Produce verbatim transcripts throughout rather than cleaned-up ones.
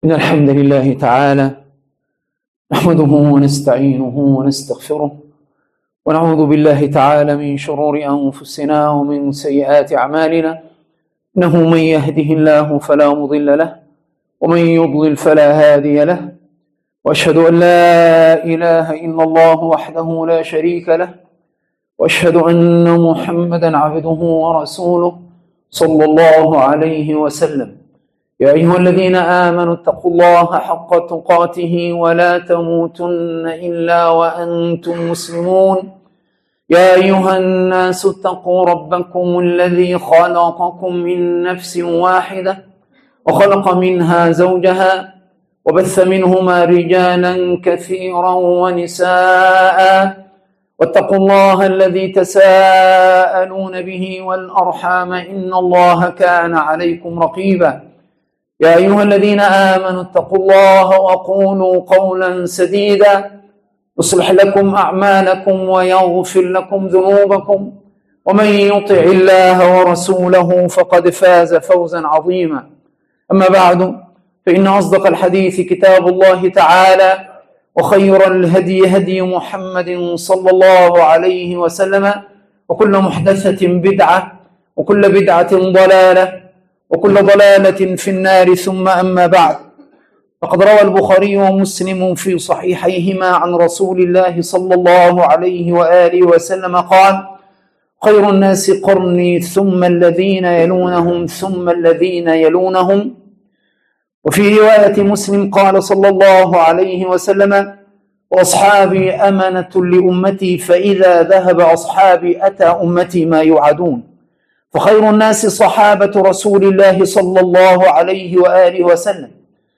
إن الحمد لله تعالى نحمده ونستعينه ونستغفره ونعوذ بالله تعالى من شرور أنفسنا ومن سيئات أعمالنا. إنه من يهده الله فلا مضل له ومن يضلل فلا هادي له، وأشهد أن لا إله إلا الله وحده لا شريك له، وأشهد أن محمدا عبده ورسوله صلى الله عليه وسلم. يا أيها الذين آمنوا اتقوا الله حق تقاته ولا تموتن إلا وأنتم مسلمون. يا أيها الناس اتقوا ربكم الذي خلقكم من نفس واحدة وخلق منها زوجها وبث منهما رجالا كثيرا ونساء، واتقوا الله الذي تساءلون به والأرحام إن الله كان عليكم رقيبا. يا أيها الذين آمنوا اتقوا الله وقولوا قولا سديدا يصلح لكم أعمالكم ويغفر لكم ذنوبكم، ومن يطع الله ورسوله فقد فاز فوزا عظيما. أما بعد، فإن أصدق الحديث كتاب الله تعالى، وخير الهدي هدي محمد صلى الله عليه وسلم، وكل محدثة بدعة وكل بدعة ضلالة وكل ضلالة في النار. ثم أما بعد، فقد روى البخاري ومسلم في صحيحيهما عن رسول الله صلى الله عليه وآله وسلم قال: خير الناس قرني ثم الذين يلونهم ثم الذين يلونهم. وفي رواية مسلم قال صلى الله عليه وسلم: وأصحابي أمنة لأمتي، فإذا ذهب أصحابي أتى أمتي ما يوعدون. فخير الناس صحابة رسول الله صلى الله عليه وآله وسلم،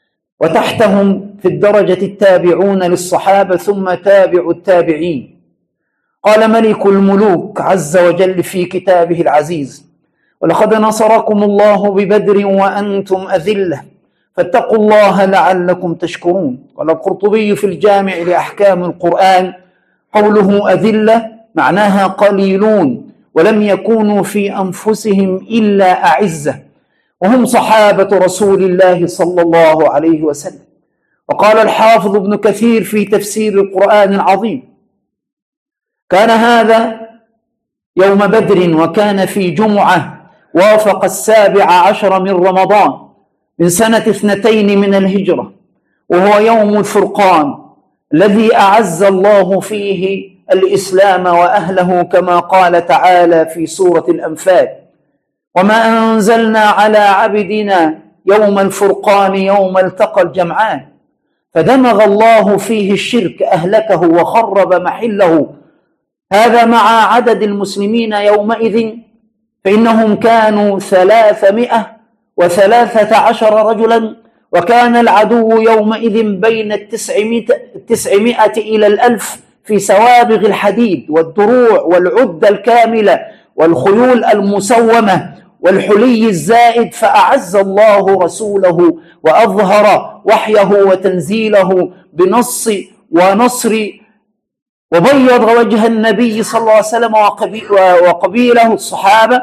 وتحتهم في الدرجة التابعون للصحابة ثم تابع التابعين. قال ملك الملوك عز وجل في كتابه العزيز: ولقد نصركم الله ببدر وأنتم أذلة فاتقوا الله لعلكم تشكرون. قال القرطبي في الجامع لأحكام القرآن: قوله أذلة معناها قليلون ولم يكونوا في أنفسهم إلا أعزة، وهم صحابة رسول الله صلى الله عليه وسلم. وقال الحافظ ابن كثير في تفسير القرآن العظيم: كان هذا يوم بدر، وكان في جمعة وافق السابع عشر من رمضان من سنة اثنتين من الهجرة، وهو يوم الفرقان الذي أعز الله فيه الإسلام وأهله، كما قال تعالى في سورة الأنفال: وما أنزلنا على عبدنا يوم الفرقان يوم التقى الجمعان. فدمغ الله فيه الشرك أهلكه وخرب محله. هذا مع عدد المسلمين يومئذ، فإنهم كانوا ثلاثمائة وثلاثة عشر رجلا، وكان العدو يومئذ بين التسعمائة إلى الألف في سوابغ الحديد والدروع والعدة الكاملة والخيول المسومة والحلي الزائد. فأعز الله رسوله وأظهر وحيه وتنزيله بنص ونصر، وبيض وجه النبي صلى الله عليه وسلم وقبيله الصحابة،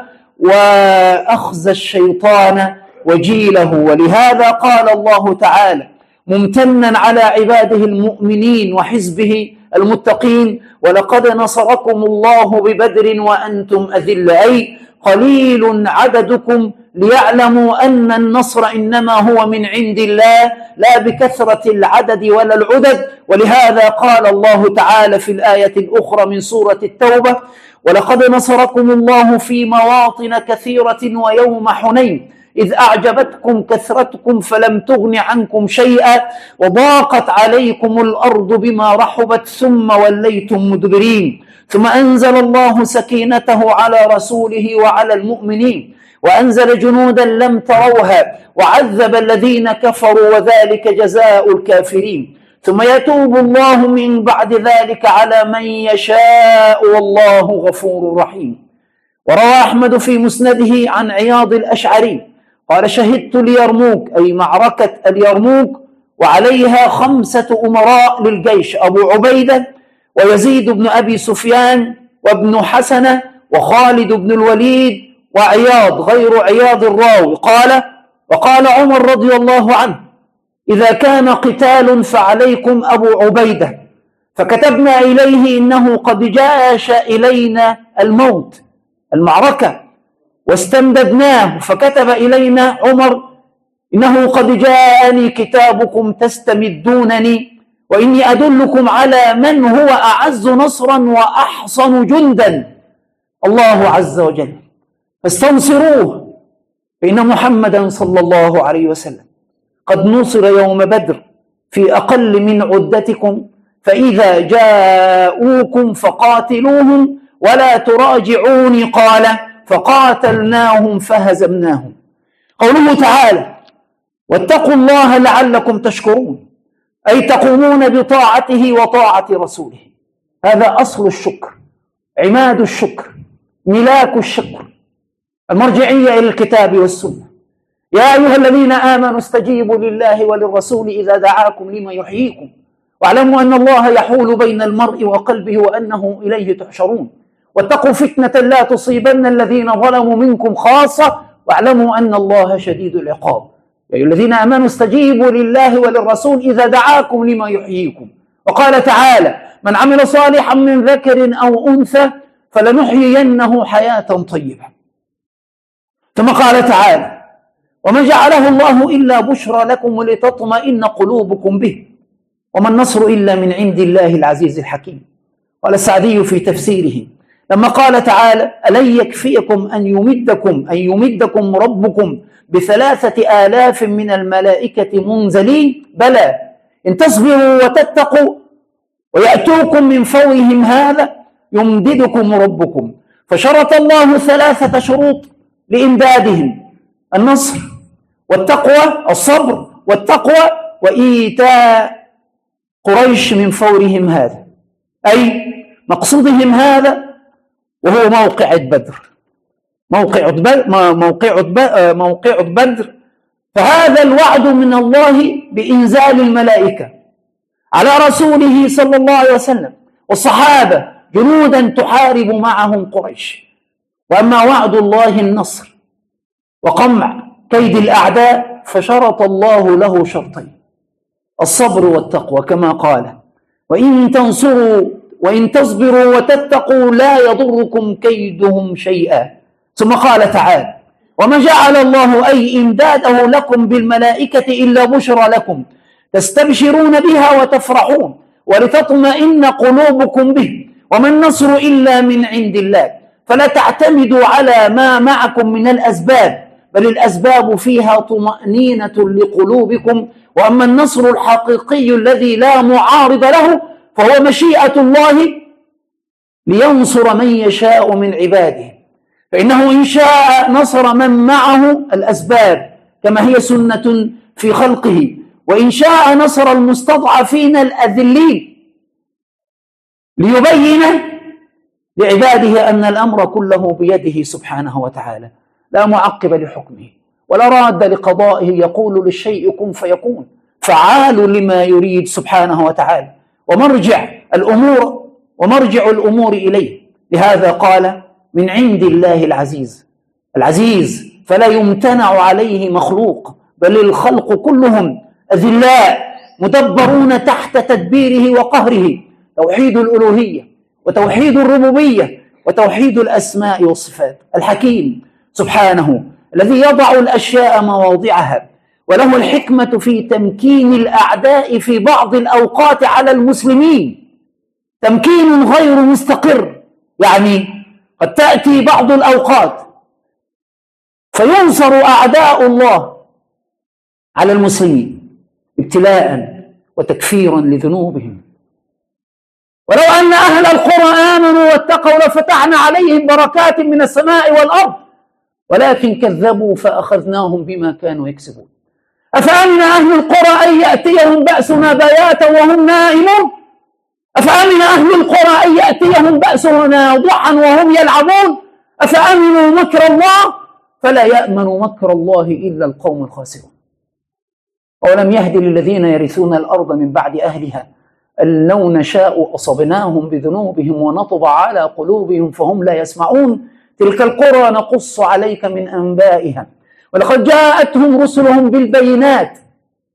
وأخزى الشيطان وجيله. ولهذا قال الله تعالى ممتنا على عباده المؤمنين وحزبه المتقين: ولقد نصركم الله ببدر وأنتم أذلة، أي قليل عددكم، ليعلموا أن النصر إنما هو من عند الله لا بكثرة العدد ولا العدد. ولهذا قال الله تعالى في الآية الأخرى من سورة التوبة: ولقد نصركم الله في مواطن كثيرة ويوم حنين إذ أعجبتكم كثرتكم فلم تغن عنكم شيئا وضاقت عليكم الأرض بما رحبت ثم وليتم مدبرين. ثم أنزل الله سكينته على رسوله وعلى المؤمنين، وأنزل جنودا لم تروها، وعذب الذين كفروا، وذلك جزاء الكافرين. ثم يتوب الله من بعد ذلك على من يشاء والله غفور رحيم. وروى أحمد في مسنده عن عياض الأشعري قال: شهدت اليرموك، أي معركة اليرموك، وعليها خمسة أمراء للجيش: أبو عبيدة ويزيد بن أبي سفيان وابن حسنة وخالد بن الوليد وعياض غير عياض الراوي. قال: وقال عمر رضي الله عنه: إذا كان قتال فعليكم أبو عبيدة، فكتبنا إليه إنه قد جاش إلينا الموت، المعركة، واستمددناه، فكتب إلينا عمر إنه قد جاءني كتابكم تستمدونني، وإني أدلكم على من هو أعز نصرا وأحصن جندا، الله عز وجل، فاستنصروه، فإن محمدا صلى الله عليه وسلم قد نصر يوم بدر في أقل من عدتكم، فإذا جاءوكم فقاتلوهم ولا تراجعوني، قال فقاتلناهم فهزمناهم. قوله تعالى واتقوا الله لعلكم تشكرون، أي تقومون بطاعته وطاعة رسوله. هذا أصل الشكر، عماد الشكر، ملاك الشكر، المرجعية إلى الكتاب والسنة. يا أيها الذين آمنوا استجيبوا لله وللرسول إذا دعاكم لما يحييكم، واعلموا أن الله يحول بين المرء وقلبه وأنه إليه تحشرون، واتقوا فتنة لا تصيبن الذين ظلموا منكم خاصة، واعلموا أن الله شديد العقاب. يا أيها الذين آمنوا استجيبوا لله وللرسول إذا دعاكم لما يحييكم. وقال تعالى من عمل صالحا من ذكر أو أنثى فلنحيينه حياة طيبة. ثم قال تعالى وما جعله الله إلا بشرى لكم ولتطمئن قلوبكم به، وما النصر إلا من عند الله العزيز الحكيم. قال السعدي في تفسيره لما قال تعالى ألن يكفيكم أن يمدكم أن يمدكم ربكم بثلاثة آلاف من الملائكة منزلين، بلى إن تصبروا وتتقوا ويأتوكم من فورهم هذا يمددكم ربكم. فشرط الله ثلاثة شروط لإمدادهم: النصر والتقوى، الصبر والتقوى، وإيتاء قريش من فورهم هذا، أي مقصودهم هذا وهو موقع بدر، موقع موقع موقع بدر. فهذا الوعد من الله بإنزال الملائكة على رسوله صلى الله عليه وسلم والصحابة جنودا تحارب معهم قريش. وأما وعد الله النصر وقمع كيد الأعداء فشرط الله له شرطين: الصبر والتقوى، كما قال وإن تنصروا وإن تصبروا وتتقوا لا يضركم كيدهم شيئا. ثم قال تعالى وما جعل الله أي إمداده لكم بالملائكة إلا بشرى لكم تستبشرون بها وتفرحون ولتطمئن قلوبكم به، وما النصر إلا من عند الله. فلا تعتمدوا على ما معكم من الأسباب، بل الأسباب فيها طمأنينة لقلوبكم. وأما النصر الحقيقي الذي لا معارض له فهو مشيئة الله لينصر من يشاء من عباده، فإنه إن شاء نصر من معه الأسباب كما هي سنة في خلقه، وإن شاء نصر المستضعفين الأذلين ليبين لعباده أن الأمر كله بيده سبحانه وتعالى، لا معقب لحكمه ولا راد لقضائه، يقول للشيء كن فيكون، فعال لما يريد سبحانه وتعالى، ومرجع الأمور ومرجع الأمور إليه. لهذا قال من عند الله العزيز، العزيز فلا يمتنع عليه مخلوق، بل الخلق كلهم أذلاء مدبرون تحت تدبيره وقهره. توحيد الألوهية وتوحيد الربوبية وتوحيد الأسماء والصفات. الحكيم سبحانه الذي يضع الأشياء مواضعها، وله الحكمة في تمكين الأعداء في بعض الأوقات على المسلمين تمكين غير مستقر، يعني قد تأتي بعض الأوقات فينصر أعداء الله على المسلمين ابتلاء وتكفيرا لذنوبهم. ولو أن أهل القرى آمنوا واتقوا لفتحنا عليهم بركات من السماء والأرض ولكن كذبوا فأخذناهم بما كانوا يكسبون. أفأمن أهل القرى أن يأتيهم بأسنا بياتا وهم نائمون؟ أفأمن أهل القرى أن يأتيهم بأسنا ضحى وهم يلعبون؟ أفأمنوا مكر الله؟ فلا يأمن مكر الله إلا القوم الخاسرون. أولم يهد للذين يرثون الأرض من بعد أهلها أن لو نشاء أصبناهم بذنوبهم ونطبع على قلوبهم فهم لا يسمعون. تلك القرى نقص عليك من أنبائها ولقد جاءتهم رسلهم بالبينات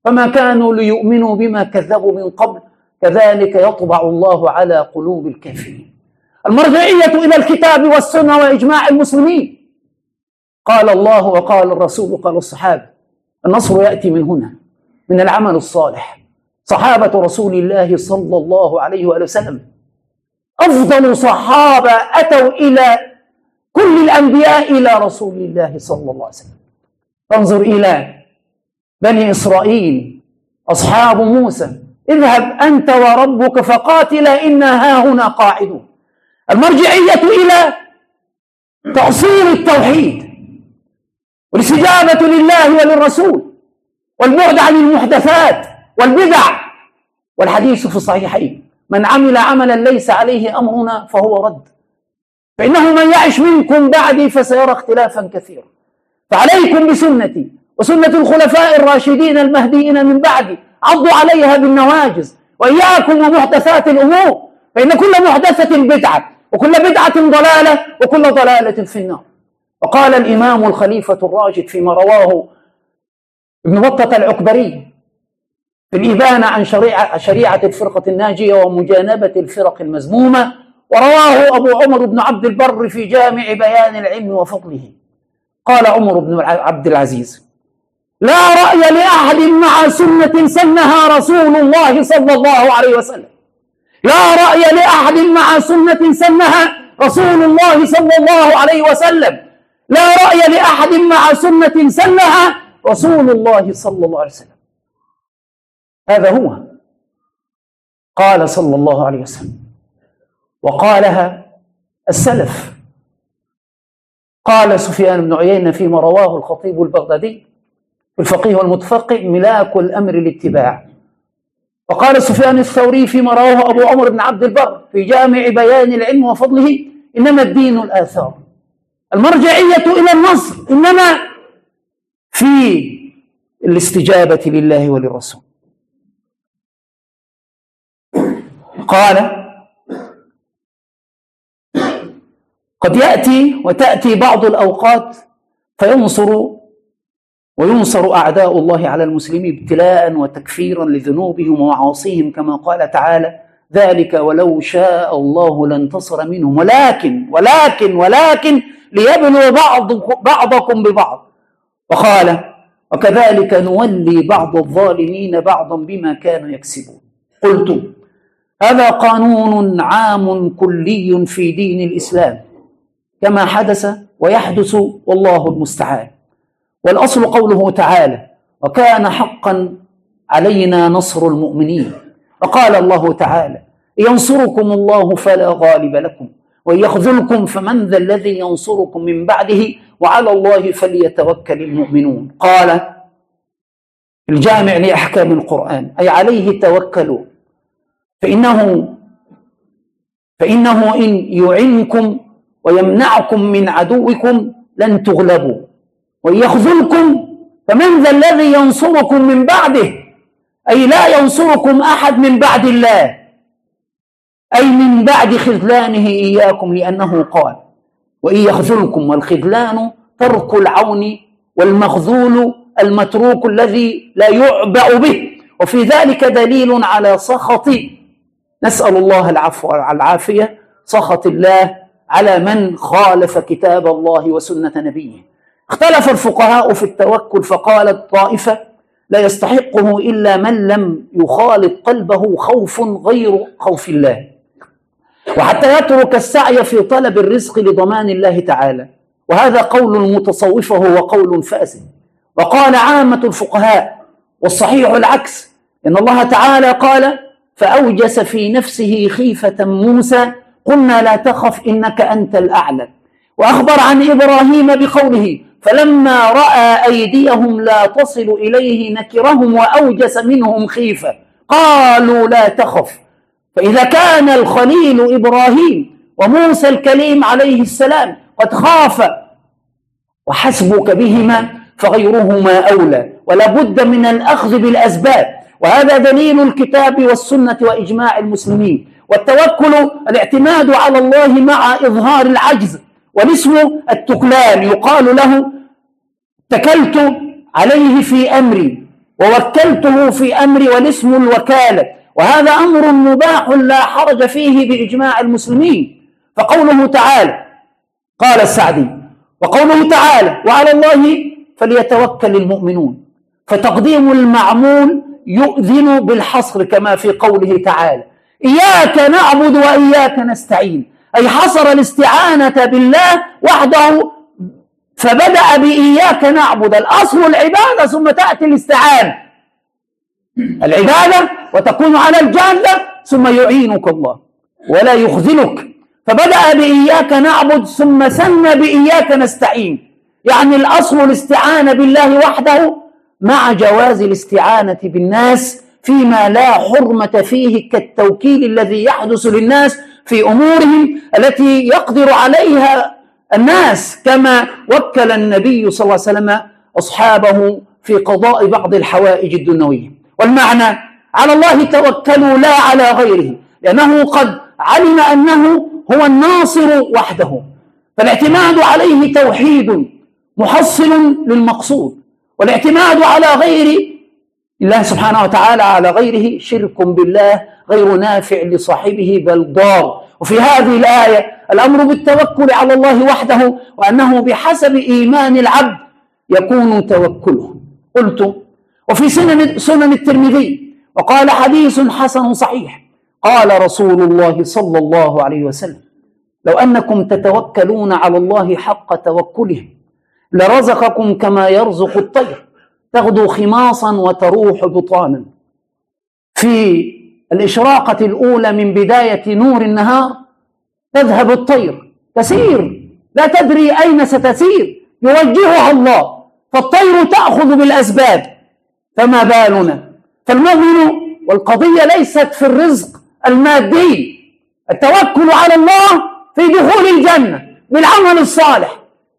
فما كانوا ليؤمنوا بما كذبوا من قبل كذلك يطبع الله على قلوب الكافرين. المرجعية إلى الكتاب والسنة وإجماع المسلمين. قال الله وقال الرسول وقال الصحابة. النصر يأتي من هنا، من العمل الصالح. صحابة رسول الله صلى الله عليه وآله وسلم أفضل صحابة أتوا إلى كل الأنبياء إلى رسول الله صلى الله عليه وسلم. فانظر إلى بني إسرائيل أصحاب موسى: اذهب أنت وربك فقاتلا إنا هاهنا قاعدون. المرجعية إلى تأصيل التوحيد والاستجابة لله وللرسول والبعد عن المحدثات والبدع. والحديث في الصحيحين: من عمل عملا ليس عليه أمرنا فهو رد. فإنه من يعش منكم بعدي فسيرى اختلافا كثيرا، فعليكم بسنتي وسنة الخلفاء الراشدين المهديين من بعدي، عضوا عليها بالنواجذ، وإياكم ومحدثات الأمور، فإن كل محدثة بدعة وكل بدعة ضلالة وكل ضلالة في النار. وقال الإمام الخليفة الراشد فيما رواه ابن بطة العكبري في الإبانة عن شريعة, شريعة الفرقة الناجية ومجانبة الفرق المذمومة، ورواه أبو عمر بن عبد البر في جامع بيان العلم وفضله. قال عمر بن عبد العزيز: لا رأي لأحد مع سنة سنها رسول الله صلى الله عليه وسلم. لا رأي لأحد مع سنة سنها رسول الله صلى الله عليه وسلم. لا رأي لأحد مع سنة سنها رسول الله صلى الله عليه وسلم. هذا هو قال صلى الله عليه وسلم، وقالها السلف. قال سفيان بن عيينة فيما رواه الخطيب البغدادي في الفقيه والمتفقه: ملاك الأمر الاتباع. وقال سفيان الثوري فيما رواه أبو عمر بن عبد البر في جامع بيان العلم وفضله: إنما الدين الآثار. المرجعية إلى النصر إنما في الاستجابة لله وللرسول. قال: قد يأتي وتأتي بعض الأوقات فينصر وينصر أعداء الله على المسلمين ابتلاء وتكفيرا لذنوبهم ومعاصيهم، كما قال تعالى: ذلك ولو شاء الله لانتصر منهم ولكن ولكن ولكن ليبلو بعض بعضكم ببعض. وقال: وكذلك نولي بعض الظالمين بعضا بما كانوا يكسبون. قلت: هذا قانون عام كلي في دين الإسلام كما حدث ويحدث والله المستعان. والأصل قوله تعالى: وكان حقا علينا نصر المؤمنين. وقال الله تعالى: ينصركم الله فلا غالب لكم وإن يخذلكم فمن ذا الذي ينصركم من بعده وعلى الله فليتوكل المؤمنون. قال الجامع لأحكام القرآن: أي عليه توكلوا، فإنه فإنه إن يعنكم ويمنعكم من عدوكم لن تغلبوا، وإن يخذلكم فمن ذا الذي ينصركم من بعده، أي لا ينصركم أحد من بعد الله، أي من بعد خذلانه إياكم، لأنه قال: وإن يخذلكم. والخذلان ترك العون، والمخذول المتروك الذي لا يعبأ به. وفي ذلك دليل على سخط، نسأل الله العفو والعافية، سخط الله على من خالف كتاب الله وسنة نبيه. اختلف الفقهاء في التوكل، فقالت طائفة: لا يستحقه إلا من لم يخالط قلبه خوف غير خوف الله، وحتى يترك السعي في طلب الرزق لضمان الله تعالى. وهذا قول المتصوفة وهو قول فاسد. وقال عامة الفقهاء والصحيح العكس، إن الله تعالى قال: فأوجس في نفسه خيفة موسى قلنا لا تخف إنك أنت الأعلى. وأخبر عن إبراهيم بقوله: فلما رأى أيديهم لا تصل إليه نكرهم وأوجس منهم خيفة قالوا لا تخف. فإذا كان الخليل إبراهيم وموسى الكليم عليه السلام قد خاف وحسبك بهما فغيرهما أولى، ولا بد من الأخذ بالأسباب. وهذا دليل الكتاب والسنة وإجماع المسلمين. والتوكل الاعتماد على الله مع إظهار العجز. والاسم التكلان يقال له: اتكلت عليه في أمري ووكلته في أمري، والاسم الوكالة، وهذا أمر مباح لا حرج فيه بإجماع المسلمين. فقوله تعالى، قال السعدي، وقوله تعالى وعلى الله فليتوكل المؤمنون، فتقديم المعمول يؤذن بالحصر كما في قوله تعالى إياك نعبد وإياك نستعين، أي حصر الاستعانة بالله وحده فبدأ بإياك نعبد، الأصل العبادة ثم تأتي الاستعانة، العبادة وتكون على الجادة ثم يعينك الله ولا يخذلك، فبدأ بإياك نعبد ثم ثنى بإياك نستعين، يعني الأصل الاستعانة بالله وحده مع جواز الاستعانة بالناس فيما لا حرمة فيه كالتوكيل الذي يحدث للناس في أمورهم التي يقدر عليها الناس، كما وكل النبي صلى الله عليه وسلم أصحابه في قضاء بعض الحوائج الدنيوية. والمعنى على الله توكلوا لا على غيره، لأنه قد علم أنه هو الناصر وحده، فالاعتماد عليه توحيد محصل للمقصود، والاعتماد على غير الله سبحانه وتعالى على غيره شرك بالله غير نافع لصاحبه بل ضار. وفي هذه الآية الأمر بالتوكل على الله وحده، وأنه بحسب إيمان العبد يكون توكله. قلت وفي سنن, سنن الترمذي وقال حديث حسن صحيح قال رسول الله صلى الله عليه وسلم لو أنكم تتوكلون على الله حق توكله لرزقكم كما يرزق الطير تغدو خماصا وتروح بطانا. في الإشراقة الأولى من بداية نور النهار تذهب الطير تسير لا تدري أين ستسير، يوجهها الله، فالطير تأخذ بالأسباب، فما بالنا؟ فالمؤمن والقضية ليست في الرزق المادي، التوكل على الله في دخول الجنة بالعمل الصالح،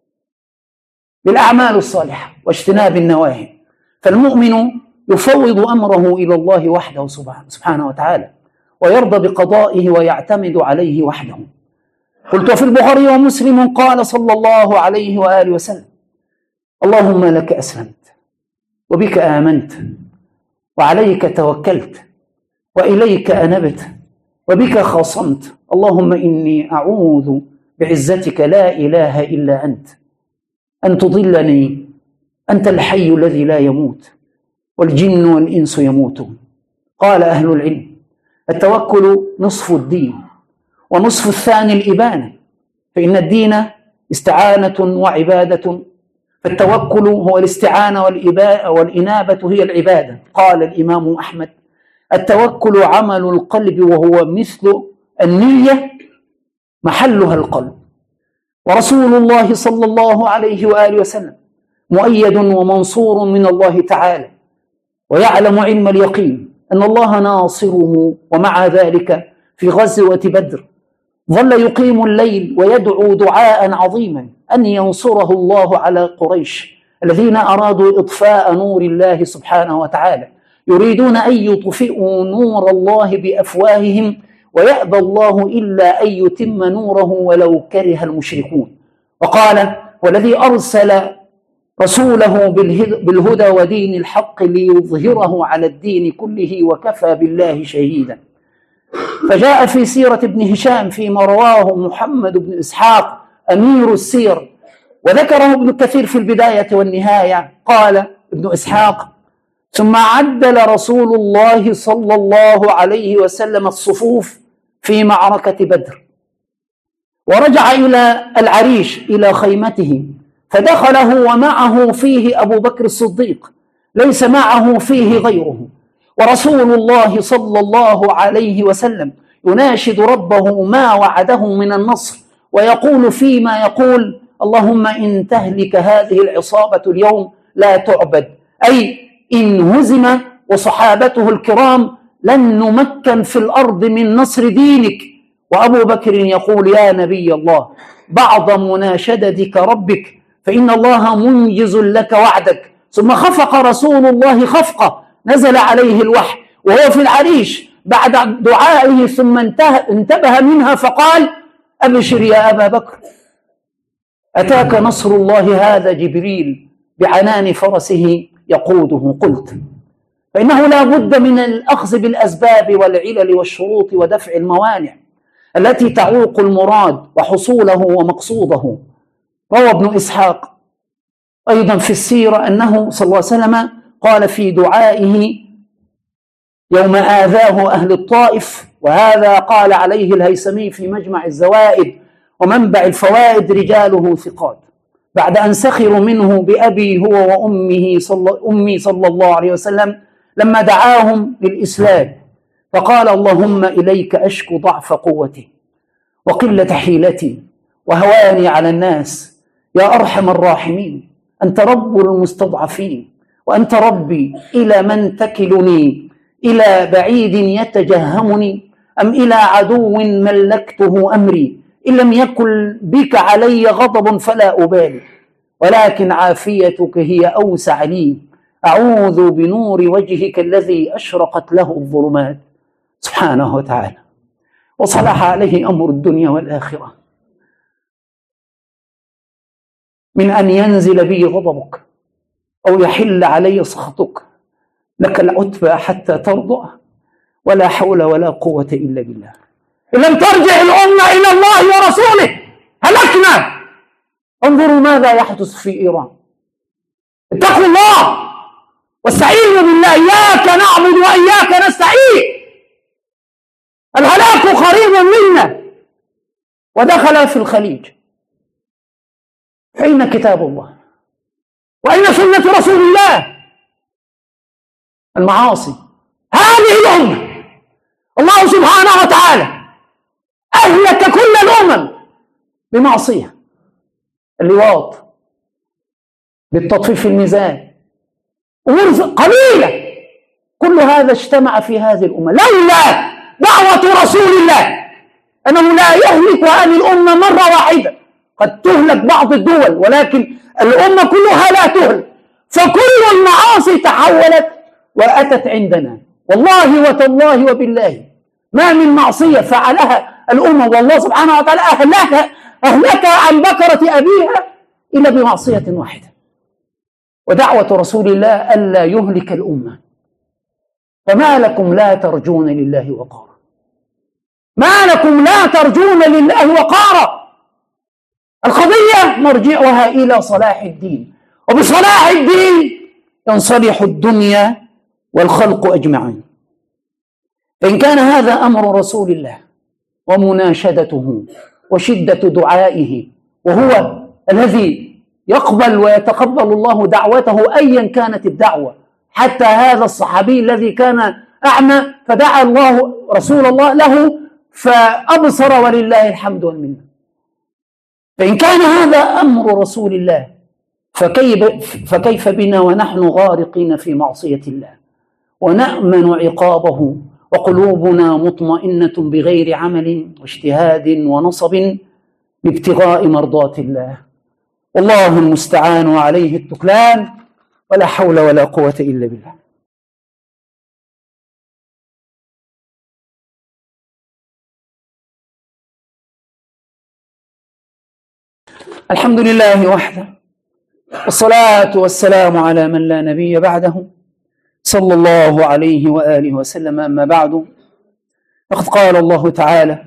بالأعمال الصالحة واجتناب النواهي. فالمؤمن يفوض أمره إلى الله وحده سبحانه وتعالى ويرضى بقضائه ويعتمد عليه وحده. قلت في البخاري ومسلم قال صلى الله عليه وآله وسلم اللهم لك أسلمت وبك آمنت وعليك توكلت وإليك أنبت وبك خاصمت، اللهم إني أعوذ بعزتك لا إله إلا أنت أن تضلني، أنت الحي الذي لا يموت والجن والإنس يموتون. قال أهل العلم التوكل نصف الدين ونصف الثاني الإبانة، فإن الدين استعانة وعبادة، فالتوكل هو الاستعانة والإنابة هي العبادة. قال الإمام أحمد التوكل عمل القلب وهو مثل النية محلها القلب. ورسول الله صلى الله عليه وآله وسلم مؤيد ومنصور من الله تعالى، ويعلم علم اليقين أن الله ناصره، ومع ذلك في غزوة بدر ظل يقيم الليل ويدعو دعاء عظيما أن ينصره الله على قريش الذين أرادوا إطفاء نور الله سبحانه وتعالى، يريدون أن يطفئوا نور الله بأفواههم ويأبى الله إلا أن يتم نوره ولو كره المشركون. وقال والذي أرسل رسوله بالهدى ودين الحق ليظهره على الدين كله وكفى بالله شهيدا. فجاء في سيرة ابن هشام فيما رواه محمد بن إسحاق أمير السير، وذكره ابن كثير في البداية والنهاية. قال ابن إسحاق ثم عدل رسول الله صلى الله عليه وسلم الصفوف في معركة بدر، ورجع إلى العريش إلى خيمته فدخله ومعه فيه أبو بكر الصديق ليس معه فيه غيره، ورسول الله صلى الله عليه وسلم يناشد ربه ما وعده من النصر، ويقول فيما يقول اللهم إن تهلك هذه العصابة اليوم لا تعبد، أي إن هزم وصحابته الكرام لن نمكن في الأرض من نصر دينك. وأبو بكر يقول يا نبي الله بعض مناشدتك ربك فإن الله منجز لك وعدك. ثم خفق رسول الله خفقة نزل عليه الوحي وهو في العريش بعد دعائه، ثم انتبه منها فقال أبشر يا أبا بكر أتاك نصر الله، هذا جبريل بعنان فرسه يقوده. قلت فإنه لا بد من الأخذ بالأسباب والعلل والشروط ودفع الموانع التي تعوق المراد وحصوله ومقصوده. روى ابن إسحاق أيضا في السيرة أنه صلى الله عليه وسلم قال في دعائه يوم آذاه أهل الطائف، وهذا قال عليه الهيثمي في مجمع الزوائد ومنبع الفوائد رجاله ثقات، بعد أن سخروا منه بأبي هو وأمه صلى, أمي صلى الله عليه وسلم لما دعاهم للإسلام، فقال اللهم إليك أشكو ضعف قوتي وقلة حيلتي وهواني على الناس يا أرحم الراحمين، أنت رب المستضعفين وأنت ربي، إلى من تكلني؟ إلى بعيد يتجهمني أم إلى عدو ملكته أمري؟ إن لم يكن بك علي غضب فلا أبالي، ولكن عافيتك هي أوسع لي، أعوذ بنور وجهك الذي أشرقت له الظلمات. سبحانه وتعالى. وصلح عليه أمر الدنيا والآخرة من أن ينزل بي غضبك أو يحل علي سخطك، لك العتبى حتى ترضى، ولا حول ولا قوة إلا بالله. إن لم ترجع الأمة إلى الله ورسوله هلكنا. انظروا ماذا يحدث في إيران. اتقوا الله واستعينوا بالله، إياك نعبد وإياك نستعين. الهلاك قريب منا. ودخل في الخليج. أين كتاب الله؟ وأين سنة رسول الله؟ المعاصي. هذه الأمة الله سبحانه وتعالى أهلك كل الأمم بمعصية، اللواط، بالتطفيف الميزان، أمور قليلة، كل هذا اجتمع في هذه الأمة لولا دعوة رسول الله أنه لا يهلك هذه الأمة مرة واحدة. قد تهلك بعض الدول ولكن الأمة كلها لا تهلك، فكل المعاصي تحولت وأتت عندنا. والله وتالله وبالله ما من معصية فعلها الأمة والله سبحانه وتعالى أهلكها أهلكها عن بكرة أبيها إلا بمعصية واحدة. ودعوة رسول الله ألا يهلك الأمة. فما لكم لا ترجون لله وقارا؟ ما لكم لا ترجون لله وقارا؟ القضية مرجعها إلى صلاح الدين، وبصلاح الدين ينصلح الدنيا والخلق أجمعين. فإن كان هذا أمر رسول الله ومناشدته وشدة دعائه، وهو الذي يقبل ويتقبل الله دعوته أيا كانت الدعوة، حتى هذا الصحابي الذي كان أعمى فدعا الله رسول الله له فأبصر ولله الحمد والمنة. فإن كان هذا أمر رسول الله فكيف, فكيف بنا ونحن غارقين في معصية الله ونأمن عقابه وقلوبنا مطمئنة بغير عمل واجتهاد ونصب بابتغاء مرضات الله. والله المستعان وعليه التكلان، ولا حول ولا قوة إلا بالله. الحمد لله وحده، والصلاة والسلام على من لا نبي بعده، صلى الله عليه وآله وسلم. أما بعد، فقد قال الله تعالى: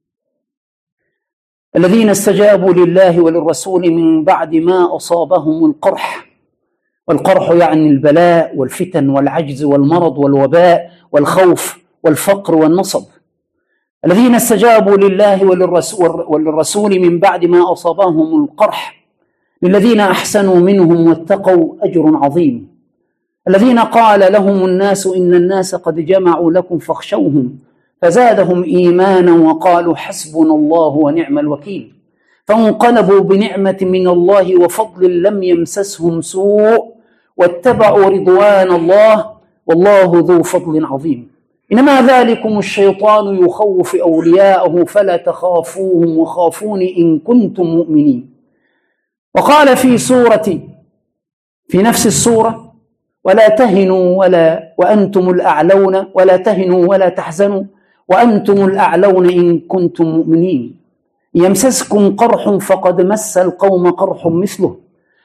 الذين استجابوا لله وللرسول من بعد ما أصابهم القرح. والقرح يعني البلاء والفتن والعجز والمرض والوباء والخوف والفقر والنصب. الذين استجابوا لله وللرسول من بعد ما أصابهم القرح، للذين أحسنوا منهم واتقوا أجر عظيم. الذين قال لهم الناس إن الناس قد جمعوا لكم فاخشوهم فزادهم إيمانا وقالوا حسبنا الله ونعم الوكيل. فانقلبوا بنعمة من الله وفضل لم يمسسهم سوء واتبعوا رضوان الله والله ذو فضل عظيم. إنما ذلكم الشيطان يخوف أولياءه فلا تخافوهم وخافون إن كنتم مؤمنين. وقال في سورة في نفس السورة: ولا تهنوا ولا وأنتم الأعلون ولا تهنوا ولا تحزنوا وأنتم الأعلون إن كنتم مؤمنين. يمسسكم قرح فقد مس القوم قرح مثله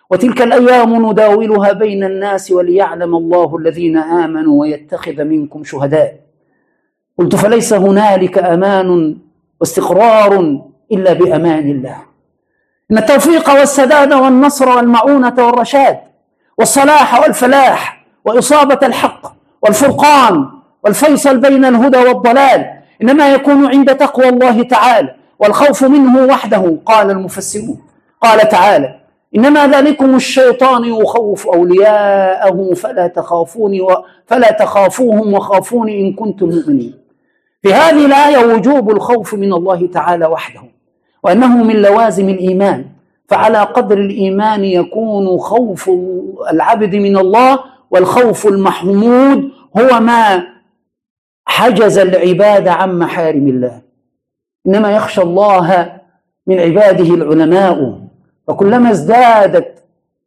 وتلك الأيام نداولها بين الناس وليعلم الله الذين آمنوا ويتخذ منكم شهداء. قلت فليس هنالك أمان واستقرار إلا بأمان الله. إن التوفيق والسداد والنصر والمعونة والرشاد والصلاح والفلاح وإصابة الحق والفرقان والفيصل بين الهدى والضلال إنما يكون عند تقوى الله تعالى والخوف منه وحده. قال المفسرون قال تعالى: إنما ذلكم الشيطان يخوف أولياءه فلا تخافوني فلا تخافوهم وخافون إن كنتم مؤمنين. في هذه الآية وجوب الخوف من الله تعالى وحده، وأنه من لوازم الإيمان، فعلى قدر الإيمان يكون خوف العبد من الله. والخوف المحمود هو ما حجز العباد عن محارم الله. إنما يخشى الله من عباده العلماء، فكلما ازدادت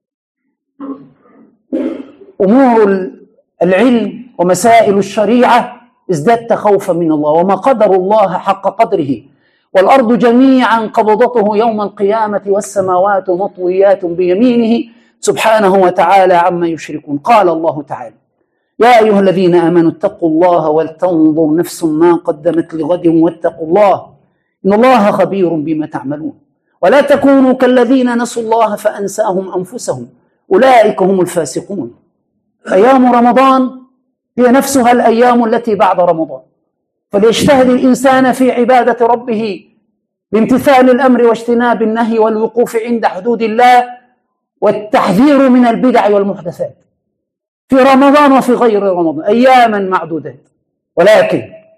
أمور العلم ومسائل الشريعة ازددت خوفا من الله. وما قدر الله حق قدره، والأرض جميعا قبضته يوم القيامة والسماوات مطويات بيمينه سبحانه وتعالى عما يشركون. قال الله تعالى: يا أيها الذين آمنوا اتقوا الله ولتنظر نفس ما قدمت لغد واتقوا الله إن الله خبير بما تعملون. ولا تكونوا كالذين نسوا الله فأنساهم أنفسهم أولئك هم الفاسقون. أيام رمضان هي نفسها الأيام التي بعد رمضان، فليجتهد الإنسان في عبادة ربه بامتثال الأمر واجتناب النهي والوقوف عند حدود الله والتحذير من البدع والمحدثات في رمضان وفي غير رمضان، أياما معدودات. ولكن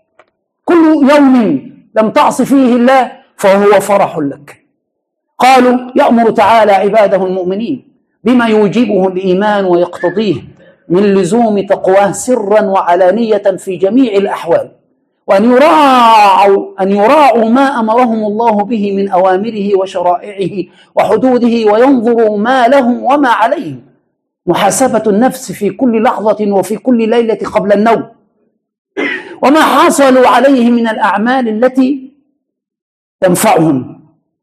كل يوم لم تعص فيه الله فهو فرح لك. قالوا: يأمر تعالى عباده المؤمنين بما يوجبه الإيمان ويقتضيه من لزوم تقواه سرا وعلانية في جميع الأحوال، وأن يراعوا, أن يراعوا ما أمرهم الله به من أوامره وشرائعه وحدوده، وينظروا ما لهم وما عليهم، محاسبة النفس في كل لحظة وفي كل ليلة قبل النوم، وما حصلوا عليه من الأعمال التي تنفعهم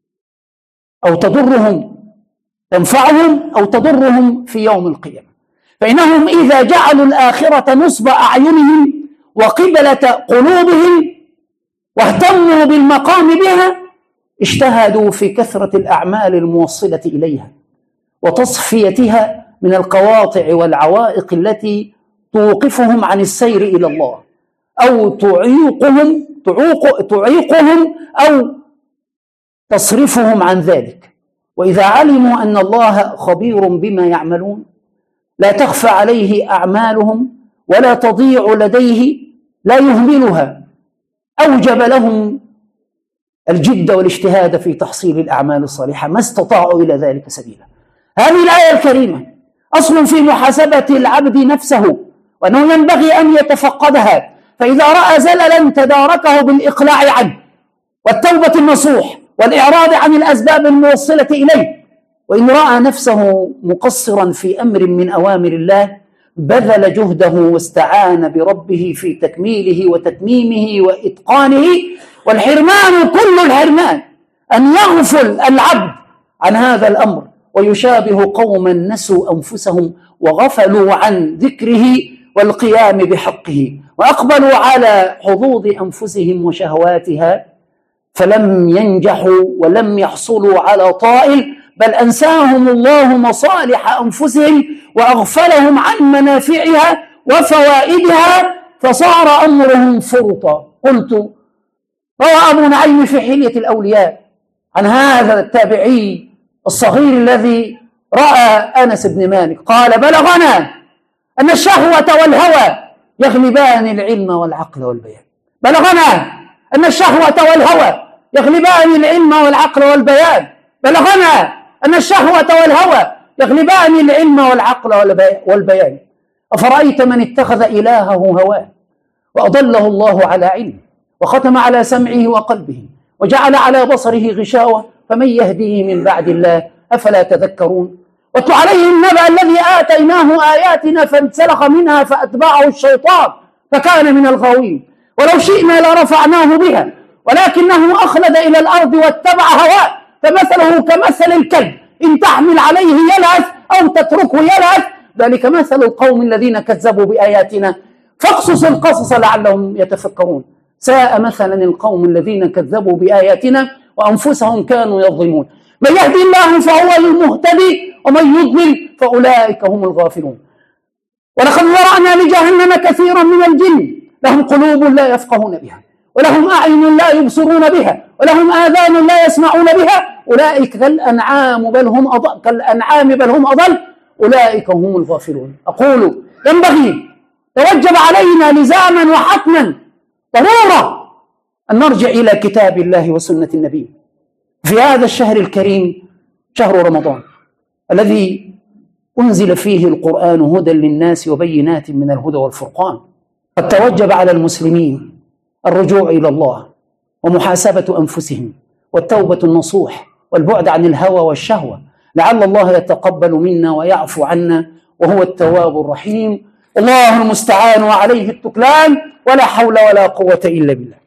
أو تضرهم تنفعهم أو تضرهم في يوم القيامة. فإنهم إذا جعلوا الآخرة نصب أعينهم وقبلة قلوبهم واهتموا بالمقام بها اجتهدوا في كثرة الأعمال الموصلة إليها وتصفيتها من القواطع والعوائق التي توقفهم عن السير إلى الله أو تعيقهم تعوق تعيقهم أو تصرفهم عن ذلك. وإذا علموا أن الله خبير بما يعملون لا تخفى عليه أعمالهم ولا تضيع لديه، لا يهملها، أوجب لهم الجد والاجتهاد في تحصيل الأعمال الصالحة ما استطاعوا إلى ذلك سبيلا. هذه الآية الكريمة أصل في محاسبة العبد نفسه، وأنه ينبغي أن يتفقدها، فإذا رأى زللا تداركه بالإقلاع عنه والتوبة النصوح والإعراض عن الأسباب الموصلة إليه. وإن رأى نفسه مقصرا في أمر من أوامر الله بذل جهده واستعان بربه في تكميله وتتميمه وإتقانه. والحرمان كل الحرمان أن يغفل العبد عن هذا الأمر ويشابه قوما نسوا أنفسهم وغفلوا عن ذكره والقيام بحقه، وأقبلوا على حظوظ أنفسهم وشهواتها فلم ينجحوا ولم يحصلوا على طائل، بل أنساهم الله مصالح أنفسهم وأغفلهم عن منافعها وفوائدها فصار أمرهم فرطا. قلت: روى أبو نعيم في حلية الأولياء عن هذا التابعي الصغير الذي رأى أنس بن مالك قال: بلغنا أن الشهوة والهوى يغلبان العلم والعقل والبيان. بلغنا أن الشهوة والهوى يغلبان العلم والعقل والبيان. بلغنا أن الشهوة والهوى يغلبان العلم والعقل والبيان. أفرأيت من اتخذ إلهه هواه وأضله الله على علم وختم على سمعه وقلبه وجعل على بصره غشاوة فمن يهديه من بعد الله أفلا تذكرون. واتل عليهم النبأ الذي آتيناه آياتنا فانسلخ منها فأتبعه الشيطان فكان من الغاوين. ولو شئنا لرفعناه بها ولكنه أخلد إلى الأرض واتبع هواه فمثله كمثل الكلب إن تحمل عليه يلهث أو تتركه يلهث، ذلك مثل القوم الذين كذبوا بآياتنا فاقصص القصص لعلهم يتفكرون. ساء مثلا القوم الذين كذبوا بآياتنا وأنفسهم كانوا يظلمون. من يهدي الله فهو المهتدي ومن يضلل فأولئك هم الغافلون. ولقد ذرأنا لجهنم كثيرا من الجن لهم قلوب لا يفقهون بها ولهم أعين لا يبصرون بها ولهم آذان لا يسمعون بها أولئك كالأنعام بل هم أضل كالأنعام بل هم أضل أولئك هم الغافلون. أقول ينبغي توجب علينا لزاما وحتما ضرورة أن نرجع إلى كتاب الله وسنة النبي في هذا الشهر الكريم، شهر رمضان الذي أنزل فيه القرآن هدى للناس وبينات من الهدى والفرقان. قد توجب على المسلمين الرجوع إلى الله ومحاسبة أنفسهم والتوبة النصوح والبعد عن الهوى والشهوة، لعل الله يتقبل منا ويعفو عنا وهو التواب الرحيم. الله المستعان وعليه التكلان، ولا حول ولا قوة إلا بالله.